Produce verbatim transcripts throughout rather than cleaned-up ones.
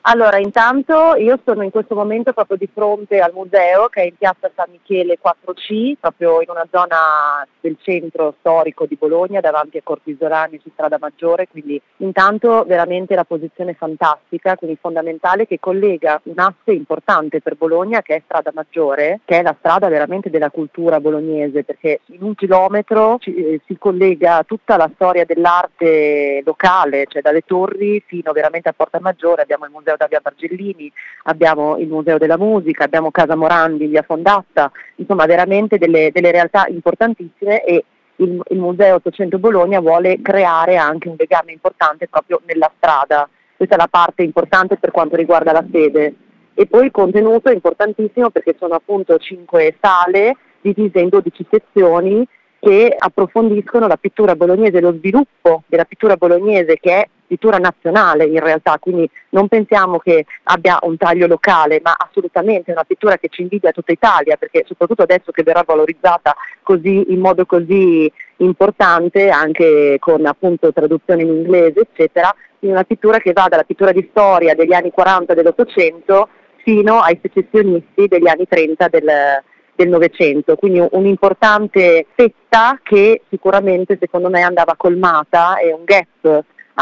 Allora, intanto io sono in questo momento proprio di fronte al museo che è in piazza San Michele quattro C, proprio in una zona del centro storico di Bologna, davanti a Corti Isolani su Strada Maggiore, quindi intanto veramente la posizione fantastica, quindi fondamentale, che collega un asse importante per Bologna che è Strada Maggiore, che è la strada veramente della cultura bolognese, perché in un chilometro ci, eh, si collega tutta la storia dell'arte locale, cioè dalle torri fino veramente a Porta Maggiore. Abbiamo il museo da via Bargellini, abbiamo il museo della musica, abbiamo Casa Morandi in via Fondatta, insomma veramente delle, delle realtà importantissime, e il, il Museo Ottocento Bologna vuole creare anche un legame importante proprio nella strada. Questa è la parte importante per quanto riguarda la sede. E poi il contenuto è importantissimo perché sono appunto cinque sale divise in dodici sezioni che approfondiscono la pittura bolognese, lo sviluppo della pittura bolognese, che è pittura nazionale in realtà, quindi non pensiamo che abbia un taglio locale, ma assolutamente è una pittura che ci invidia tutta Italia, perché soprattutto adesso che verrà valorizzata così, in modo così importante, anche con appunto traduzione in inglese eccetera, in una pittura che va dalla pittura di storia degli anni quaranta dell'Ottocento fino ai secessionisti degli anni trenta del del Novecento, quindi un'importante fetta che sicuramente secondo me andava colmata, e un gap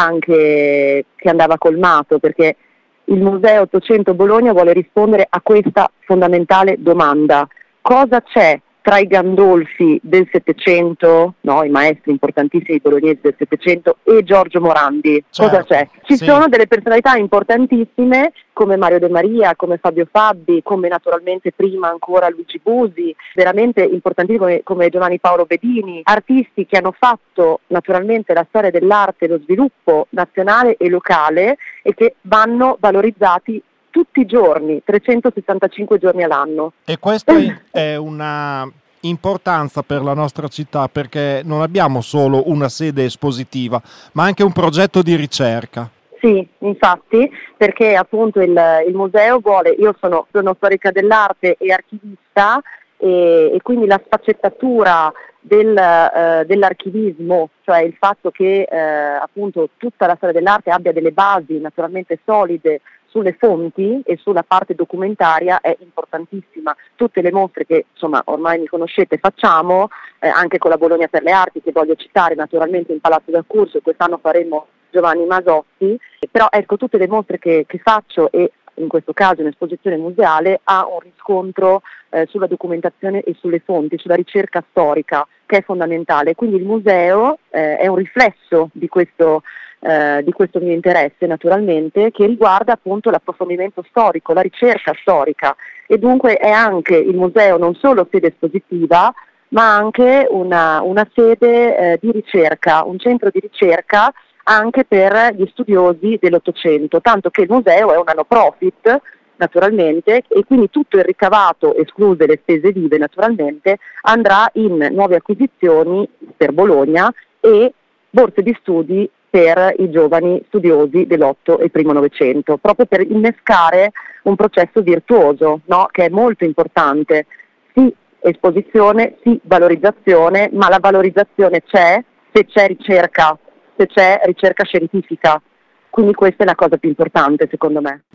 anche che andava colmato, perché il Museo Ottocento Bologna vuole rispondere a questa fondamentale domanda: cosa c'è tra i Gandolfi del Settecento, no, i maestri importantissimi bolognesi del Settecento, e Giorgio Morandi? Certo, Cosa c'è? Ci sì. sono delle personalità importantissime come Mario De Maria, come Fabio Fabbi, come naturalmente prima ancora Luigi Busi, veramente importantissimi come, come Giovanni Paolo Bedini, artisti che hanno fatto naturalmente la storia dell'arte e lo sviluppo nazionale e locale, e che vanno valorizzati tutti i giorni, trecentosessantacinque giorni all'anno. E questa è una importanza per la nostra città, perché non abbiamo solo una sede espositiva, ma anche un progetto di ricerca. Sì, infatti, perché appunto il, il museo vuole, io sono, sono storica dell'arte e archivista, e, e quindi la sfaccettatura del, eh, dell'archivismo, cioè il fatto che eh, appunto tutta la storia dell'arte abbia delle basi naturalmente solide sulle fonti e sulla parte documentaria, è importantissima. Tutte le mostre che insomma ormai mi conoscete facciamo, eh, anche con la Bologna per le Arti, che voglio citare naturalmente in Palazzo del Corso, quest'anno faremo Giovanni Masotti, però ecco, tutte le mostre che, che faccio, e in questo caso un'esposizione museale, ha un riscontro eh, sulla documentazione e sulle fonti, sulla ricerca storica, che è fondamentale. Quindi il museo eh, è un riflesso di questo Eh, di questo mio interesse naturalmente, che riguarda appunto l'approfondimento storico, la ricerca storica, e dunque è anche il museo non solo sede espositiva, ma anche una, una sede eh, di ricerca, un centro di ricerca anche per gli studiosi dell'Ottocento, tanto che il museo è una no profit naturalmente, e quindi tutto il ricavato, escluse le spese vive naturalmente, andrà in nuove acquisizioni per Bologna e borse di studi per i giovani studiosi dell'Otto e primo Novecento, proprio per innescare un processo virtuoso, no? Che è molto importante. Sì, esposizione, sì, valorizzazione, ma la valorizzazione c'è se c'è ricerca, se c'è ricerca scientifica. Quindi questa è la cosa più importante secondo me.